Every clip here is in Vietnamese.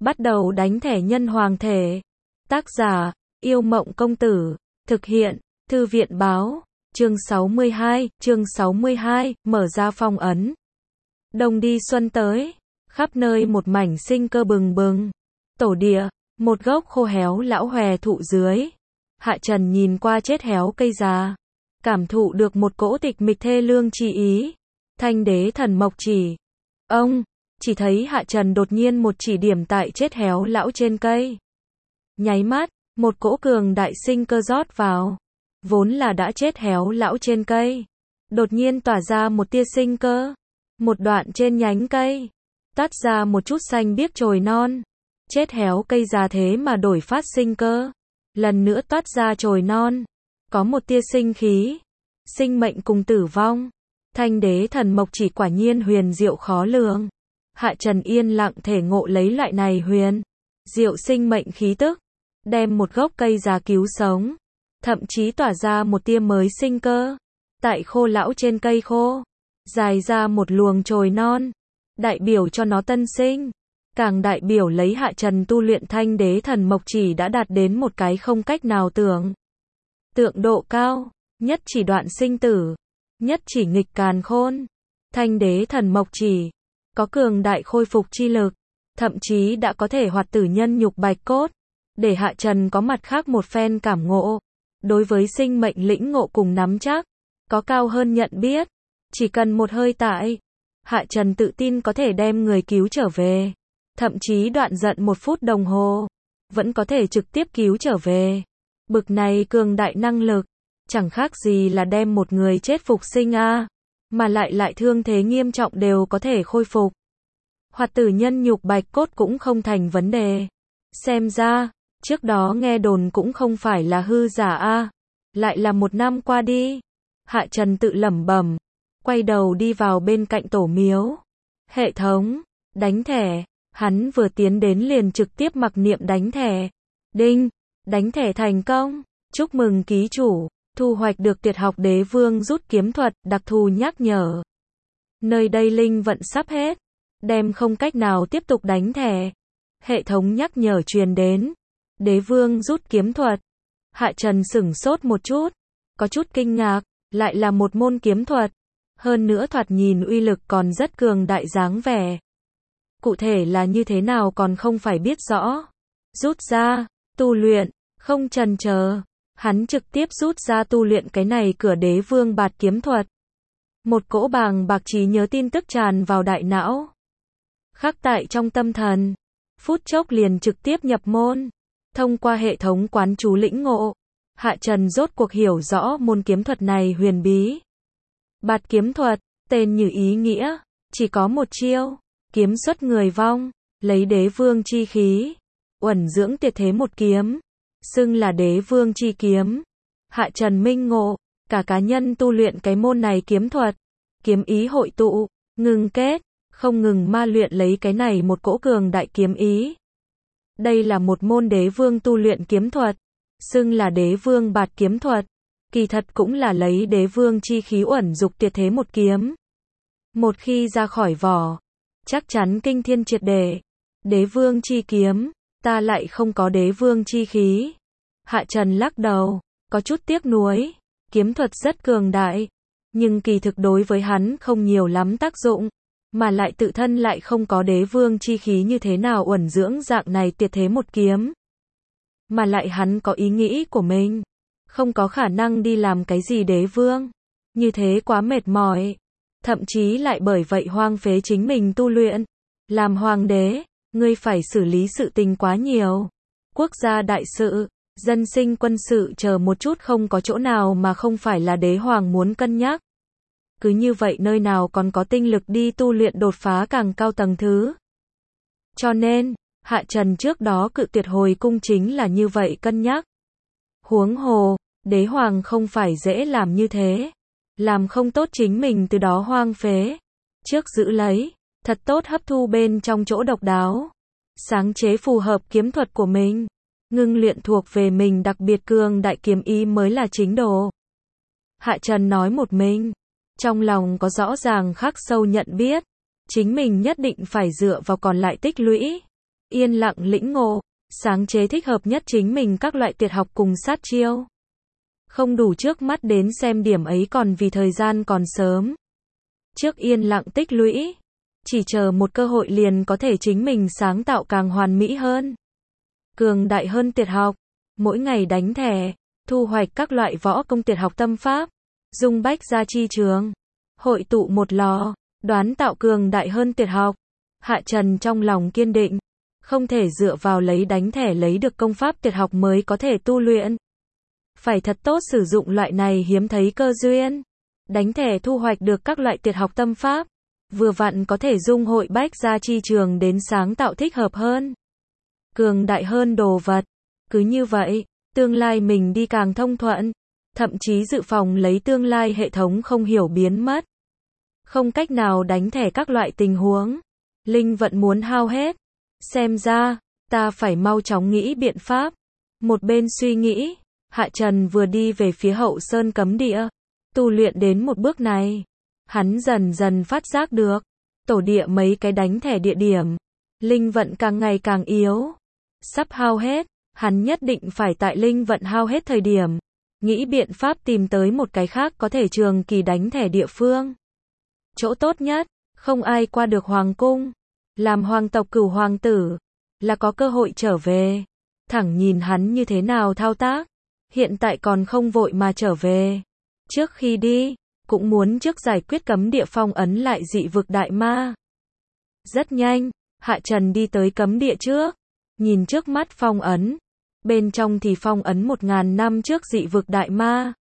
Bắt đầu đánh thẻ nhân hoàng thể. Tác giả, Yêu Mộng Công Tử. Thực hiện, Thư viện Báo. Chương 62, mở ra phong ấn. Đông đi xuân tới, khắp nơi một mảnh sinh cơ bừng bừng. Tổ địa, một gốc khô héo lão hòe thụ dưới. Hạ Trần nhìn qua chết héo cây già, cảm thụ được một cỗ tịch mịch thê lương chi ý. Thanh đế thần mộc chỉ. Ông, chỉ thấy Hạ Trần đột nhiên một chỉ điểm tại chết héo lão trên cây. Nháy mắt, một cỗ cường đại sinh cơ rót vào. Vốn là đã chết héo lão trên cây, đột nhiên tỏa ra một tia sinh cơ. Một đoạn trên nhánh cây, toát ra một chút xanh biếc chồi non. Chết héo cây già thế mà đổi phát sinh cơ. Lần nữa toát ra chồi non. Có một tia sinh khí. Sinh mệnh cùng tử vong. Thanh đế thần mộc chỉ quả nhiên huyền diệu khó lường. Hạ Trần yên lặng thể ngộ lấy loại này huyền diệu sinh mệnh khí tức. Đem một gốc cây già cứu sống. Thậm chí tỏa ra một tia mới sinh cơ. Tại khô lão trên cây khô, dài ra một luồng chồi non. Đại biểu cho nó tân sinh. Càng đại biểu lấy Hạ Trần tu luyện thanh đế thần mộc chỉ đã đạt đến một cái không cách nào tưởng tượng độ cao. Nhất chỉ đoạn sinh tử. Nhất chỉ nghịch càn khôn. Thanh đế thần mộc chỉ có cường đại khôi phục chi lực. Thậm chí đã có thể hoạt tử nhân nhục bạch cốt. Để Hạ Trần có mặt khác một phen cảm ngộ. Đối với sinh mệnh lĩnh ngộ cùng nắm chắc, có cao hơn nhận biết. Chỉ cần một hơi tại, Hạ Trần tự tin có thể đem người cứu trở về. Thậm chí đoạn giận 1 phút đồng hồ, vẫn có thể trực tiếp cứu trở về. Bực này cường đại năng lực, chẳng khác gì là đem một người chết phục sinh a, mà lại thương thế nghiêm trọng đều có thể khôi phục. Hoạt tử nhân nhục bạch cốt cũng không thành vấn đề. Xem ra, trước đó nghe đồn cũng không phải là hư giả a. Lại là 1 năm qua đi. Hạ Trần tự lẩm bẩm, quay đầu đi vào bên cạnh tổ miếu. Hệ thống, đánh thẻ. Hắn vừa tiến đến liền trực tiếp mặc niệm đánh thẻ. Đinh, đánh thẻ thành công. Chúc mừng ký chủ, thu hoạch được tuyệt học đế vương rút kiếm thuật, đặc thù nhắc nhở. Nơi đây linh vận sắp hết. Đem không cách nào tiếp tục đánh thẻ. Hệ thống nhắc nhở truyền đến. Đế vương rút kiếm thuật. Hạ Trần sửng sốt một chút. Có chút kinh ngạc, lại là một môn kiếm thuật. Hơn nữa thoạt nhìn uy lực còn rất cường đại dáng vẻ. Cụ thể là như thế nào còn không phải biết rõ. Rút ra, tu luyện, không chần chờ. Hắn trực tiếp rút ra tu luyện cái này cửa đế vương bạt kiếm thuật. Một cỗ bàng bạc trí nhớ tin tức tràn vào đại não. Khắc tại trong tâm thần. Phút chốc liền trực tiếp nhập môn. Thông qua hệ thống quán chú lĩnh ngộ. Hạ Trần rốt cuộc hiểu rõ môn kiếm thuật này huyền bí. Bạt kiếm thuật, tên như ý nghĩa, chỉ có một chiêu. Kiếm xuất người vong, lấy đế vương chi khí, uẩn dưỡng tuyệt thế một kiếm, xưng là đế vương chi kiếm. Hạ Trần minh ngộ, cả cá nhân tu luyện cái môn này kiếm thuật, kiếm ý hội tụ, ngừng kết, không ngừng ma luyện lấy cái này một cỗ cường đại kiếm ý. Đây là một môn đế vương tu luyện kiếm thuật, xưng là đế vương bạt kiếm thuật, kỳ thật cũng là lấy đế vương chi khí uẩn dục tuyệt thế một kiếm. Một khi ra khỏi vỏ, chắc chắn kinh thiên triệt để. Đế vương chi kiếm, ta lại không có đế vương chi khí. Hạ Trần lắc đầu, có chút tiếc nuối. Kiếm thuật rất cường đại, nhưng kỳ thực đối với hắn không nhiều lắm tác dụng. Mà lại tự thân lại không có đế vương chi khí như thế nào uẩn dưỡng dạng này tuyệt thế một kiếm. Mà lại hắn có ý nghĩ của mình. Không có khả năng đi làm cái gì đế vương. Như thế quá mệt mỏi. Thậm chí lại bởi vậy hoang phế chính mình tu luyện. Làm hoàng đế, ngươi phải xử lý sự tình quá nhiều. Quốc gia đại sự, dân sinh quân sự chờ một chút không có chỗ nào mà không phải là đế hoàng muốn cân nhắc. Cứ như vậy nơi nào còn có tinh lực đi tu luyện đột phá càng cao tầng thứ. Cho nên, Hạ Trần trước đó cự tuyệt hồi cung chính là như vậy cân nhắc. Huống hồ, đế hoàng không phải dễ làm như thế. Làm không tốt chính mình từ đó hoang phế. Trước giữ lấy, thật tốt hấp thu bên trong chỗ độc đáo. Sáng chế phù hợp kiếm thuật của mình. Ngưng luyện thuộc về mình đặc biệt cường đại kiếm ý mới là chính đồ. Hạ Trần nói một mình. Trong lòng có rõ ràng khắc sâu nhận biết. Chính mình nhất định phải dựa vào còn lại tích lũy. yên lặng lĩnh ngộ, sáng chế thích hợp nhất chính mình các loại tuyệt học cùng sát chiêu. Không đủ trước mắt đến xem điểm ấy còn vì thời gian còn sớm. Trước yên lặng tích lũy, chỉ chờ một cơ hội liền có thể chính mình sáng tạo càng hoàn mỹ hơn, cường đại hơn tuyệt học. Mỗi ngày đánh thẻ, thu hoạch các loại võ công tuyệt học tâm pháp, dung bách gia chi trường, hội tụ một lò, đoán tạo cường đại hơn tuyệt học. Hạ Trần trong lòng kiên định, không thể dựa vào lấy đánh thẻ lấy được công pháp tuyệt học mới có thể tu luyện. Phải thật tốt sử dụng loại này hiếm thấy cơ duyên. Đánh thẻ thu hoạch được các loại tuyệt học tâm pháp, vừa vặn có thể dung hội bách gia chi trường đến sáng tạo thích hợp hơn, cường đại hơn đồ vật. Cứ như vậy, tương lai mình đi càng thông thuận, thậm chí dự phòng lấy tương lai hệ thống không hiểu biến mất. Không cách nào đánh thẻ các loại tình huống, linh vận muốn hao hết. Xem ra, ta phải mau chóng nghĩ biện pháp. Một bên suy nghĩ, Hạ Trần vừa đi về phía hậu sơn cấm địa. Tu luyện đến một bước này, hắn dần dần phát giác được, tổ địa mấy cái đánh thẻ địa điểm, linh vận càng ngày càng yếu, sắp hao hết, hắn nhất định phải tại linh vận hao hết thời điểm, nghĩ biện pháp tìm tới một cái khác có thể trường kỳ đánh thẻ địa phương. Chỗ tốt nhất, không ai qua được hoàng cung, làm hoàng tộc cửu hoàng tử, là có cơ hội trở về. Thẳng nhìn hắn như thế nào thao tác, hiện tại còn không vội mà trở về. Trước khi đi, cũng muốn trước giải quyết cấm địa phong ấn lại dị vực đại ma. Rất nhanh, Hạ Trần đi tới cấm địa trước, nhìn trước mắt phong ấn, bên trong thì phong ấn 1000 năm trước dị vực đại ma.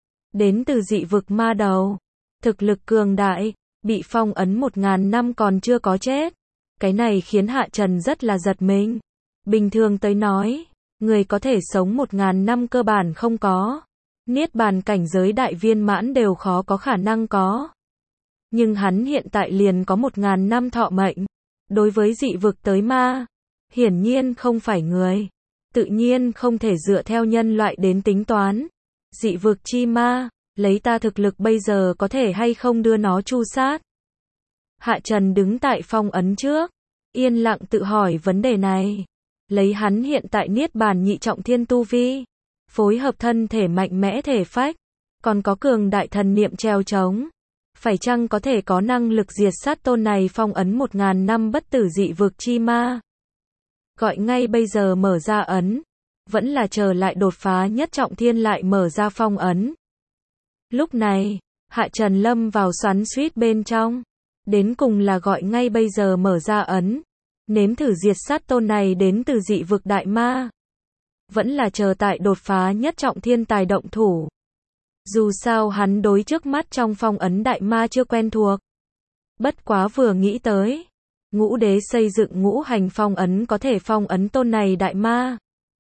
Đến từ dị vực ma đầu, thực lực cường đại, bị phong ấn 1000 năm còn chưa có chết. Cái này khiến Hạ Trần rất là giật mình. Bình thường tới nói, người có thể sống 1000 năm cơ bản không có. Niết bàn cảnh giới đại viên mãn đều khó có khả năng có. Nhưng hắn hiện tại liền có 1000 năm thọ mệnh. Đối với dị vực tới ma, hiển nhiên không phải người. Tự nhiên không thể dựa theo nhân loại đến tính toán. Dị vực chi ma, lấy ta thực lực bây giờ có thể hay không đưa nó tru sát. Hạ Trần đứng tại phong ấn trước, yên lặng tự hỏi vấn đề này. Lấy hắn hiện tại niết bàn nhị trọng thiên tu vi, phối hợp thân thể mạnh mẽ thể phách, còn có cường đại thần niệm treo chống, phải chăng có thể có năng lực diệt sát tôn này phong ấn 1000 năm bất tử dị vực chi ma? Gọi ngay bây giờ mở ra ấn, vẫn là chờ lại đột phá nhất trọng thiên lại mở ra phong ấn. Lúc này, Hạ Trần lâm vào xoắn xuýt bên trong, đến cùng là gọi ngay bây giờ mở ra ấn, nếm thử diệt sát tôn này đến từ dị vực đại ma, vẫn là chờ tại đột phá nhất trọng thiên tài động thủ. Dù sao hắn đối trước mắt trong phong ấn đại ma chưa quen thuộc. Bất quá vừa nghĩ tới, ngũ đế xây dựng ngũ hành phong ấn có thể phong ấn tôn này đại ma,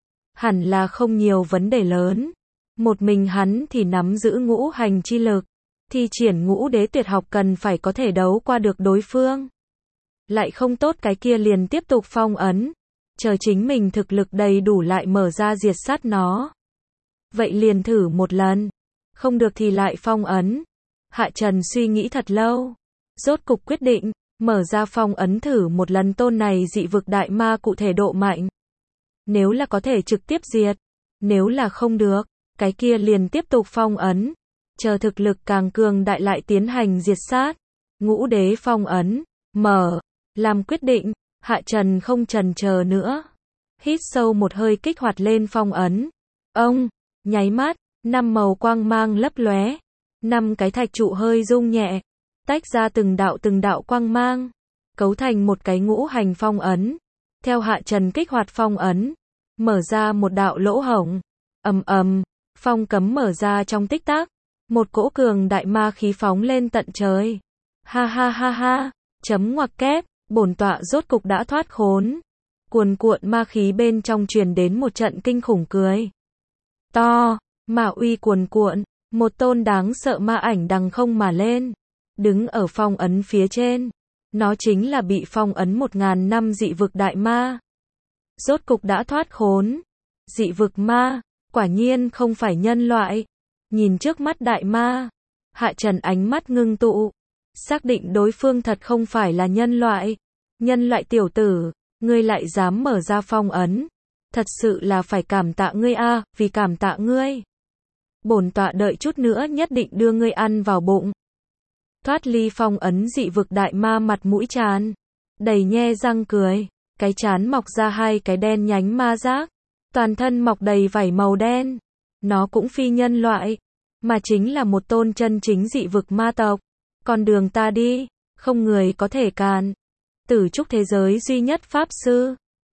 hẳn là không nhiều vấn đề lớn. Một mình hắn thì nắm giữ ngũ hành chi lực, thi triển ngũ đế tuyệt học cần phải có thể đấu qua được đối phương. Lại không tốt cái kia liền tiếp tục phong ấn, chờ chính mình thực lực đầy đủ lại mở ra diệt sát nó. Vậy liền thử một lần, không được thì lại phong ấn. Hạ Trần suy nghĩ thật lâu, rốt cục quyết định, mở ra phong ấn thử một lần tôn này dị vực đại ma cụ thể độ mạnh. Nếu là có thể trực tiếp diệt, nếu là không được, cái kia liền tiếp tục phong ấn, chờ thực lực càng cường đại lại tiến hành diệt sát. Ngũ đế phong ấn, mở, làm quyết định, Hạ Trần không chần chờ nữa. Hít sâu một hơi kích hoạt lên phong ấn. Ông, nháy mắt, 5 màu quang mang lấp lóe, 5 cái thạch trụ hơi rung nhẹ, tách ra từng đạo quang mang, cấu thành một cái ngũ hành phong ấn. Theo Hạ Trần kích hoạt phong ấn, mở ra một đạo lỗ hổng. Ầm ầm, phong cấm mở ra trong tích tắc, một cỗ cường đại ma khí phóng lên tận trời. Ha ha ha ha, chấm ngoặc kép, bổn tọa rốt cục đã thoát khốn. Cuồn cuộn ma khí bên trong truyền đến một trận kinh khủng cười to, ma uy cuồn cuộn, một tôn đáng sợ ma ảnh đằng không mà lên, đứng ở phong ấn phía trên. Nó chính là bị phong ấn 1000 năm dị vực đại ma. Rốt cục đã thoát khốn. Dị vực ma, quả nhiên không phải nhân loại. Nhìn trước mắt đại ma, Hạ Trần ánh mắt ngưng tụ, xác định đối phương thật không phải là nhân loại. Nhân loại tiểu tử, Ngươi lại dám mở ra phong ấn. Thật sự là phải cảm tạ ngươi a, vì cảm tạ ngươi. Bổn tọa đợi chút nữa nhất định đưa ngươi ăn vào bụng. Thoát ly phong ấn dị vực đại ma mặt mũi tràn đầy nhe răng cười, cái trán mọc ra hai cái đen nhánh ma giác, toàn thân mọc đầy vảy màu đen. Nó cũng phi nhân loại, mà chính là một tôn chân chính dị vực ma tộc. Con đường ta đi, không người có thể cản. Tử trúc thế giới duy nhất pháp sư.